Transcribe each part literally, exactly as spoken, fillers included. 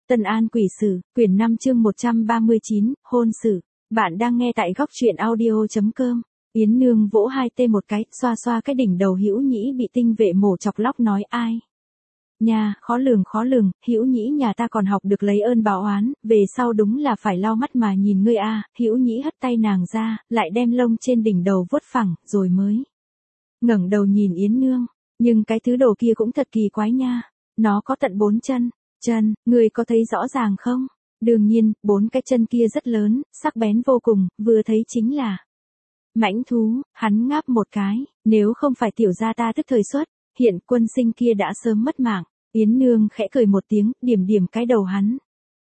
Tân An Quỷ Sử, quyển năm chương một trăm ba mươi chín, hôn sự. Bạn đang nghe tại góc truyện audio chấm com. Yến Nương vỗ hai tê một cái, xoa xoa cái đỉnh đầu Hữu Nhĩ bị tinh vệ mổ chọc lóc nói ai. Nha, khó lường khó lường, Hữu Nhĩ nhà ta còn học được lấy ơn báo oán, về sau đúng là phải lau mắt mà nhìn ngươi a. Hữu Nhĩ hất tay nàng ra, lại đem lông trên đỉnh đầu vuốt phẳng, rồi mới ngẩng đầu nhìn Yến Nương, nhưng cái thứ đồ kia cũng thật kỳ quái nha, nó có tận bốn chân. Chân, người có thấy rõ ràng không? Đương nhiên, bốn cái chân kia rất lớn, sắc bén vô cùng, vừa thấy chính là mãnh thú. Hắn ngáp một cái, nếu không phải tiểu gia ta tức thời xuất, hiện quân sinh kia đã sớm mất mạng. Yến Nương khẽ cười một tiếng, điểm điểm cái đầu hắn.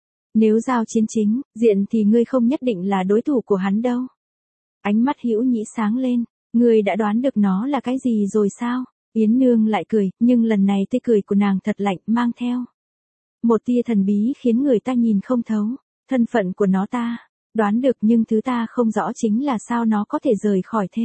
Nếu giao chiến chính, diện thì ngươi không nhất định là đối thủ của hắn đâu. Ánh mắt Hữu Nhĩ sáng lên, ngươi đã đoán được nó là cái gì rồi sao? Yến Nương lại cười, nhưng lần này tươi cười của nàng thật lạnh, mang theo một tia thần bí khiến người ta nhìn không thấu. Thân phận của nó ta đoán được, nhưng thứ ta không rõ chính là sao nó có thể rời khỏi thế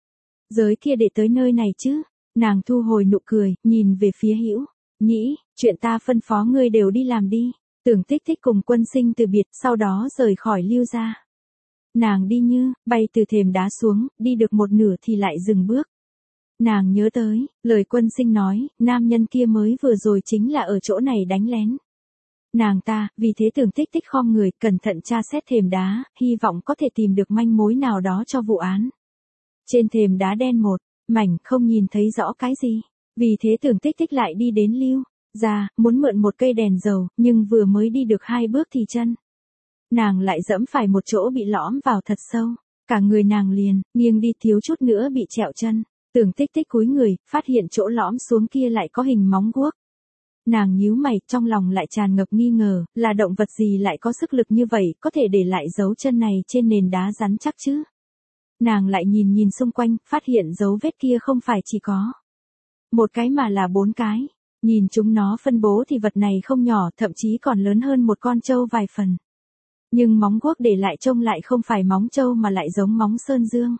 giới kia để tới nơi này chứ. Nàng thu hồi nụ cười, nhìn về phía Hữu Nhĩ, chuyện ta phân phó ngươi đều đi làm đi. Tưởng Tích Tích cùng quân sinh từ biệt, sau đó rời khỏi Lưu gia. Nàng đi như bay từ thềm đá xuống, đi được một nửa thì lại dừng bước. Nàng nhớ tới lời quân sinh nói, nam nhân kia mới vừa rồi chính là ở chỗ này đánh lén nàng ta, vì thế Tưởng Tích Tích khom người, cẩn thận tra xét thềm đá, hy vọng có thể tìm được manh mối nào đó cho vụ án. Trên thềm đá đen một mảnh, không nhìn thấy rõ cái gì. Vì thế Tưởng Tích Tích lại đi đến Lưu gia, muốn mượn một cây đèn dầu, nhưng vừa mới đi được hai bước thì chân nàng lại dẫm phải một chỗ bị lõm vào thật sâu. Cả người nàng liền nghiêng đi, thiếu chút nữa bị trẹo chân. Tưởng Tích Tích cúi người, phát hiện chỗ lõm xuống kia lại có hình móng guốc. Nàng nhíu mày, trong lòng lại tràn ngập nghi ngờ, là động vật gì lại có sức lực như vậy, có thể để lại dấu chân này trên nền đá rắn chắc chứ. Nàng lại nhìn nhìn xung quanh, phát hiện dấu vết kia không phải chỉ có một cái mà là bốn cái. Nhìn chúng nó phân bố thì vật này không nhỏ, thậm chí còn lớn hơn một con trâu vài phần. Nhưng móng guốc để lại trông lại không phải móng trâu mà lại giống móng sơn dương.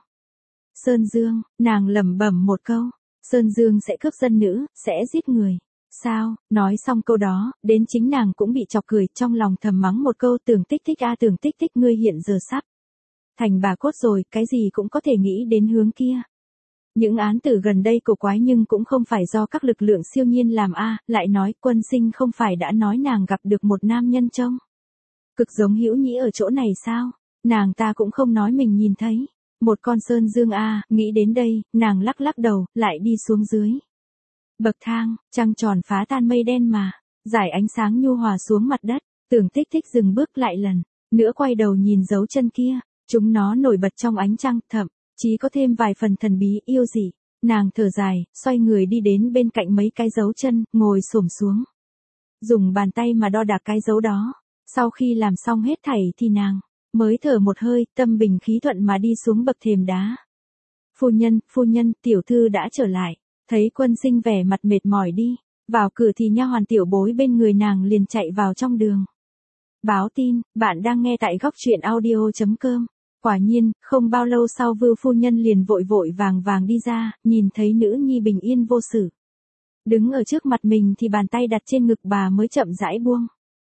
Sơn Dương, nàng lẩm bẩm một câu, Sơn Dương sẽ cướp dân nữ, sẽ giết người. Sao? Nói xong câu đó, đến chính nàng cũng bị chọc cười, trong lòng thầm mắng một câu. Tưởng Tích Tích a, Tưởng Tích Tích, ngươi hiện giờ sắp thành bà cốt rồi, cái gì cũng có thể nghĩ đến hướng kia. Những án tử gần đây cổ quái nhưng cũng không phải do các lực lượng siêu nhiên làm a. Lại nói quân sinh không phải đã nói nàng gặp được một nam nhân trông cực giống Hữu Nhĩ ở chỗ này sao? Nàng ta cũng không nói mình nhìn thấy một con sơn dương a. À, nghĩ đến đây, nàng lắc lắc đầu, lại đi xuống dưới bậc thang. Trăng tròn phá tan mây đen mà giải ánh sáng nhu hòa xuống mặt đất. Tưởng Tích Tích dừng bước lại lần nữa, quay đầu nhìn dấu chân kia, chúng nó nổi bật trong ánh trăng, thậm chí có thêm vài phần thần bí yêu dị. Nàng thở dài, xoay người đi đến bên cạnh mấy cái dấu chân, ngồi xổm xuống, dùng bàn tay mà đo đạc cái dấu đó. Sau khi làm xong hết thảy thì nàng mới thở một hơi, tâm bình khí thuận mà đi xuống bậc thềm đá. Phu nhân, phu nhân, tiểu thư đã trở lại. Thấy quân sinh vẻ mặt mệt mỏi đi vào cửa thì nha hoàn tiểu bối bên người nàng liền chạy vào trong đường báo tin. Bạn đang nghe tại góc truyện audio chấm com. Quả nhiên, không bao lâu sau Vưu phu nhân liền vội vội vàng vàng đi ra, nhìn thấy nữ nhi bình yên vô sự đứng ở trước mặt mình thì bàn tay đặt trên ngực bà mới chậm rãi buông.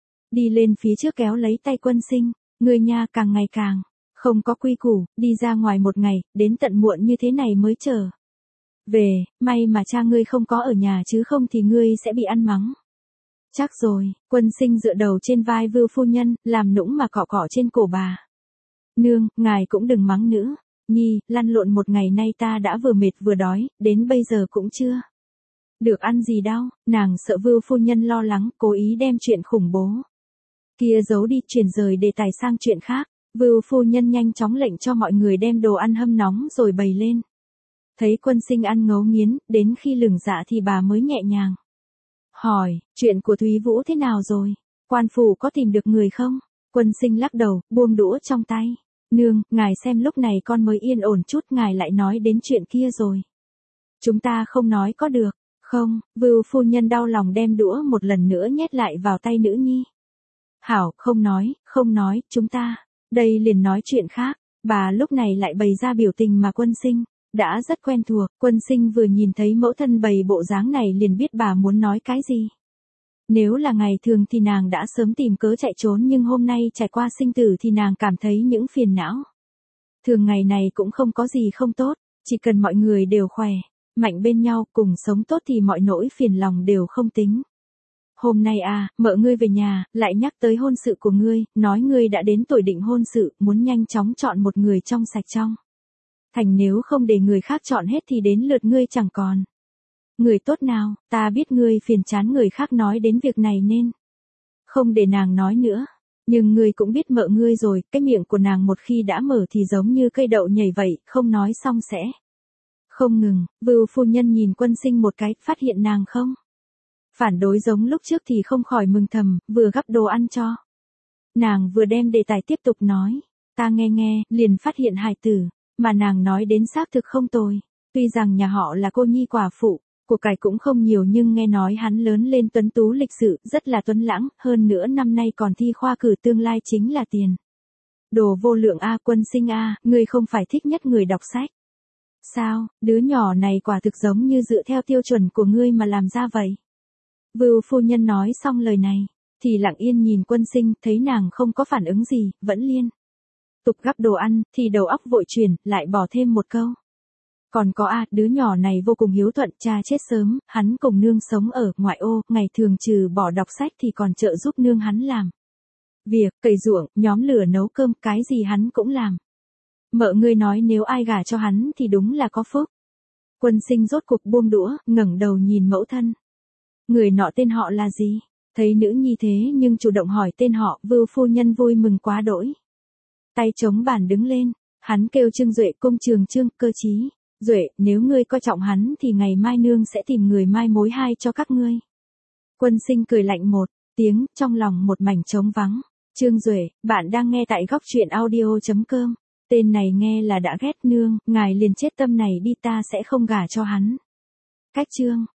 Đi lên phía trước kéo lấy tay quân sinh. Người nha càng ngày càng không có quy củ, đi ra ngoài một ngày, đến tận muộn như thế này mới trở về, may mà cha ngươi không có ở nhà chứ không thì ngươi sẽ bị ăn mắng. Chắc rồi, quân sinh dựa đầu trên vai Vưu phu nhân, làm nũng mà cọ cọ trên cổ bà. Nương, ngài cũng đừng mắng nữa. Nhi, lăn lộn một ngày nay ta đã vừa mệt vừa đói, đến bây giờ cũng chưa được ăn gì đâu. Nàng sợ Vưu phu nhân lo lắng, cố ý đem chuyện khủng bố kia giấu đi, chuyển rời đề tài sang chuyện khác. Vưu phu nhân nhanh chóng lệnh cho mọi người đem đồ ăn hâm nóng rồi bày lên. Thấy quân sinh ăn ngấu nghiến, đến khi lửng dạ thì bà mới nhẹ nhàng hỏi, chuyện của Thúy Vũ thế nào rồi? Quan phủ có tìm được người không? Quân sinh lắc đầu, buông đũa trong tay. Nương, ngài xem lúc này con mới yên ổn chút, ngài lại nói đến chuyện kia rồi. Chúng ta không nói có được không? Vưu phu nhân đau lòng đem đũa một lần nữa nhét lại vào tay nữ nhi. Hảo, không nói, không nói, chúng ta đây liền nói chuyện khác. Bà lúc này lại bày ra biểu tình mà quân sinh đã rất quen thuộc. Quân sinh vừa nhìn thấy mẫu thân bày bộ dáng này liền biết bà muốn nói cái gì. Nếu là ngày thường thì nàng đã sớm tìm cớ chạy trốn, nhưng hôm nay trải qua sinh tử thì nàng cảm thấy những phiền não. Thường ngày này cũng không có gì không tốt, chỉ cần mọi người đều khỏe, mạnh bên nhau, cùng sống tốt thì mọi nỗi phiền lòng đều không tính. Hôm nay à, mợ ngươi về nhà, lại nhắc tới hôn sự của ngươi, nói ngươi đã đến tuổi định hôn sự, muốn nhanh chóng chọn một người trong sạch trong thành, nếu không để người khác chọn hết thì đến lượt ngươi chẳng còn người tốt nào. Ta biết ngươi phiền chán người khác nói đến việc này nên không để nàng nói nữa. Nhưng ngươi cũng biết mợ ngươi rồi, cái miệng của nàng một khi đã mở thì giống như cây đậu nhảy vậy, không nói xong sẽ không ngừng. Vưu phu nhân nhìn Quân Sinh một cái, phát hiện nàng không phản đối giống lúc trước thì không khỏi mừng thầm, vừa gắp đồ ăn cho nàng vừa đem đề tài tiếp tục nói. Ta nghe nghe, liền phát hiện hài tử mà nàng nói đến xác thực không tồi. Tuy rằng nhà họ là cô nhi quả phụ, của cải cũng không nhiều, nhưng nghe nói hắn lớn lên tuấn tú lịch sự, rất là tuấn lãng, hơn nữa năm nay còn thi khoa cử, tương lai chính là tiền đồ vô lượng a. Quân Sinh a, ngươi không phải thích nhất người đọc sách sao? Đứa nhỏ này quả thực giống như dựa theo tiêu chuẩn của ngươi mà làm ra vậy. Vưu phu nhân nói xong lời này thì lặng yên nhìn Quân Sinh, thấy nàng không có phản ứng gì, vẫn liên tục gắp đồ ăn, thì đầu óc vội chuyển, lại bỏ thêm một câu. Còn có a, đứa nhỏ này vô cùng hiếu thuận, cha chết sớm, hắn cùng nương sống ở ngoại ô, ngày thường trừ bỏ đọc sách thì còn trợ giúp nương hắn làm việc, cày ruộng, nhóm lửa, nấu cơm, cái gì hắn cũng làm. Mợ ngươi nói nếu ai gả cho hắn thì đúng là có phúc. Quân Sinh rốt cục buông đũa, ngẩng đầu nhìn mẫu thân. Người nọ tên họ là gì? Thấy nữ nhi thế nhưng chủ động hỏi tên họ, Vưu phu nhân vui mừng quá đỗi. Tay chống bàn đứng lên, hắn kêu Trương Duệ, công trường Trương, cơ chí. Duệ, nếu ngươi coi trọng hắn thì ngày mai nương sẽ tìm người mai mối hai cho các ngươi. Quân Sinh cười lạnh một tiếng, trong lòng một mảnh trống vắng. Trương Duệ, bạn đang nghe tại góc truyện audio chấm com. Tên này nghe là đã ghét, nương, ngài liền chết tâm này đi, ta sẽ không gả cho hắn. Cách Trương